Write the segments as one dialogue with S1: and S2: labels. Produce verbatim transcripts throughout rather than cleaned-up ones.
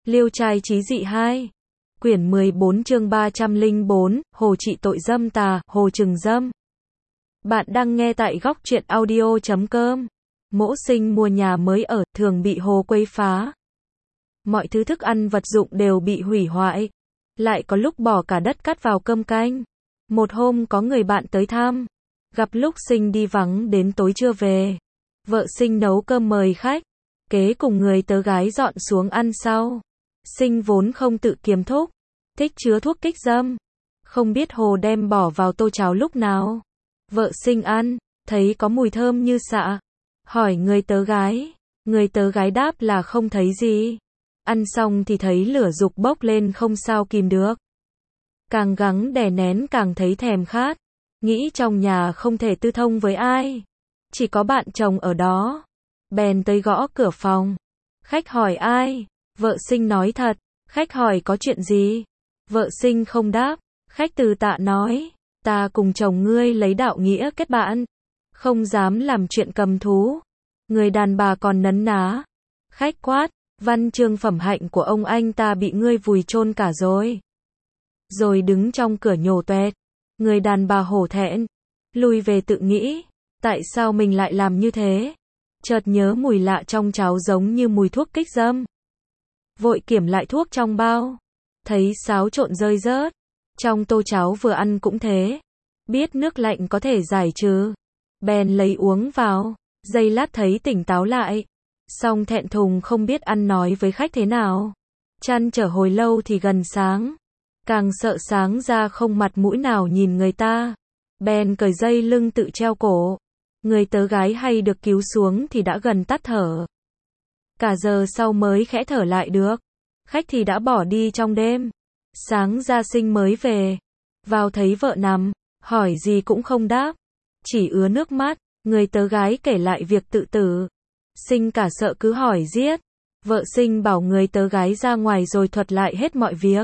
S1: Liêu trai chí dị hai. Quyển mười bốn chương ba trăm lẻ bốn, Hồ trị tội dâm tà, Hồ trừng dâm. Bạn đang nghe tại góc truyện audio chấm com. Mỗ sinh mua nhà mới ở, thường bị Hồ quấy phá. Mọi thứ thức ăn vật dụng đều bị hủy hoại. Lại có lúc bỏ cả đất cát vào cơm canh. Một hôm có người bạn tới thăm. Gặp lúc sinh đi vắng đến tối chưa về. Vợ sinh nấu cơm mời khách. Kế cùng người tớ gái dọn xuống ăn sau. Sinh vốn không tự kiềm thúc, thích chứa thuốc kích dâm. Không biết Hồ đem bỏ vào tô cháo lúc nào. Vợ sinh ăn, thấy có mùi thơm như xạ. Hỏi người tớ gái. Người tớ gái đáp là không thấy gì. Ăn xong thì thấy lửa dục bốc lên không sao kìm được. Càng gắng đè nén càng thấy thèm khát. Nghĩ trong nhà không thể tư thông với ai. Chỉ có bạn chồng ở đó. Bèn tới gõ cửa phòng. Khách hỏi ai? Vợ sinh nói thật. Khách hỏi có chuyện gì? Vợ sinh không đáp. Khách từ tạ nói. Ta cùng chồng ngươi lấy đạo nghĩa kết bạn. Không dám làm chuyện cầm thú. Người đàn bà còn nấn ná. Khách quát. Văn chương phẩm hạnh của ông anh ta bị ngươi vùi chôn cả rồi. Rồi đứng trong cửa nhổ toẹt. Người đàn bà hổ thẹn. Lùi về tự nghĩ. Tại sao mình lại làm như thế? Chợt nhớ mùi lạ trong cháo giống như mùi thuốc kích dâm. Vội kiểm lại thuốc trong bao. Thấy xáo trộn rơi rớt. Trong tô cháo vừa ăn cũng thế. Biết nước lạnh có thể giải trừ. Bèn lấy uống vào. Giây lát thấy tỉnh táo lại. Xong thẹn thùng không biết ăn nói với khách thế nào. Trăn trở hồi lâu thì gần sáng. Càng sợ sáng ra không mặt mũi nào nhìn người ta. Bèn cởi dây lưng tự treo cổ. Người tớ gái hay được cứu xuống thì đã gần tắt thở. Cả giờ sau mới khẽ thở lại được. Khách thì đã bỏ đi trong đêm. Sáng ra sinh mới về. Vào thấy vợ nằm. Hỏi gì cũng không đáp. Chỉ ứa nước mắt. Người tớ gái kể lại việc tự tử. Sinh cả sợ cứ hỏi giết. Vợ sinh bảo người tớ gái ra ngoài rồi thuật lại hết mọi việc.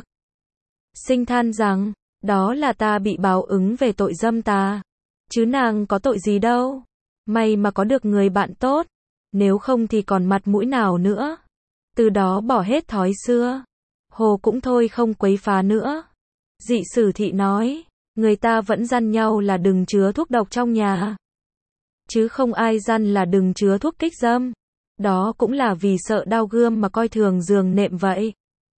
S1: Sinh than rằng. Đó là ta bị báo ứng về tội dâm tà. Chứ nàng có tội gì đâu. May mà có được người bạn tốt. Nếu không thì còn mặt mũi nào nữa. Từ đó bỏ hết thói xưa. Hồ cũng thôi không quấy phá nữa. Dị sử thị nói. Người ta vẫn dăn nhau là đừng chứa thuốc độc trong nhà. Chứ không ai dăn là đừng chứa thuốc kích dâm. Đó cũng là vì sợ đau gươm mà coi thường giường nệm vậy.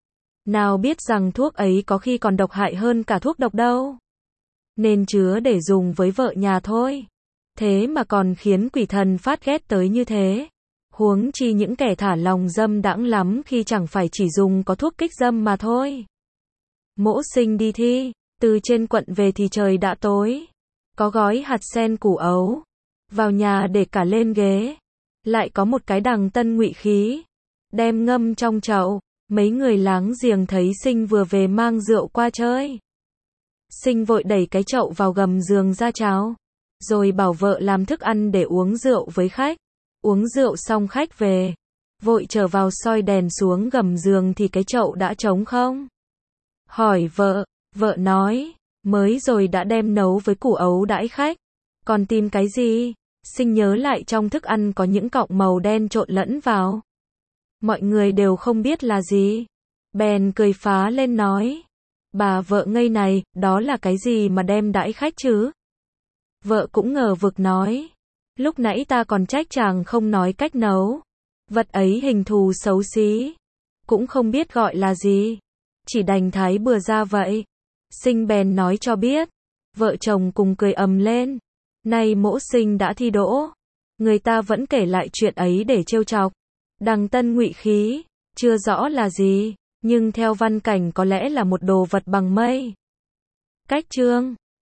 S1: Nào biết rằng thuốc ấy có khi còn độc hại hơn cả thuốc độc đâu. Nên chứa để dùng với vợ nhà thôi. Thế mà còn khiến quỷ thần phát ghét tới như thế. Huống chi những kẻ thả lòng dâm đãng lắm khi chẳng phải chỉ dùng có thuốc kích dâm mà thôi. Mỗ sinh đi thi. Từ trên quận về thì trời đã tối. Có gói hạt sen củ ấu. Vào nhà để cả lên ghế. Lại có một cái đằng tân ngụy khí. Đem ngâm trong chậu. Mấy người láng giềng thấy sinh vừa về mang rượu qua chơi. Sinh vội đẩy cái chậu vào gầm giường ra cháo. Rồi bảo vợ làm thức ăn để uống rượu với khách. Uống rượu xong khách về. Vội trở vào soi đèn xuống gầm giường thì cái chậu đã trống không. Hỏi vợ. Vợ nói. Mới rồi đã đem nấu với củ ấu đãi khách. Còn tìm cái gì? Sinh nhớ lại trong thức ăn có những cọng màu đen trộn lẫn vào. Mọi người đều không biết là gì. Bèn cười phá lên nói. Bà vợ ngây này, đó là cái gì mà đem đãi khách chứ? Vợ cũng ngờ vực nói. Lúc nãy ta còn trách chàng không nói cách nấu. Vật ấy hình thù xấu xí. Cũng không biết gọi là gì. Chỉ đành thái bừa ra vậy. Sinh bèn nói cho biết. Vợ chồng cùng cười ầm lên. Nay mỗ sinh đã thi đỗ. Người ta vẫn kể lại chuyện ấy để trêu chọc. Đằng tân ngụy khí. Chưa rõ là gì. Nhưng theo văn cảnh có lẽ là một đồ vật bằng mây. Cách chương.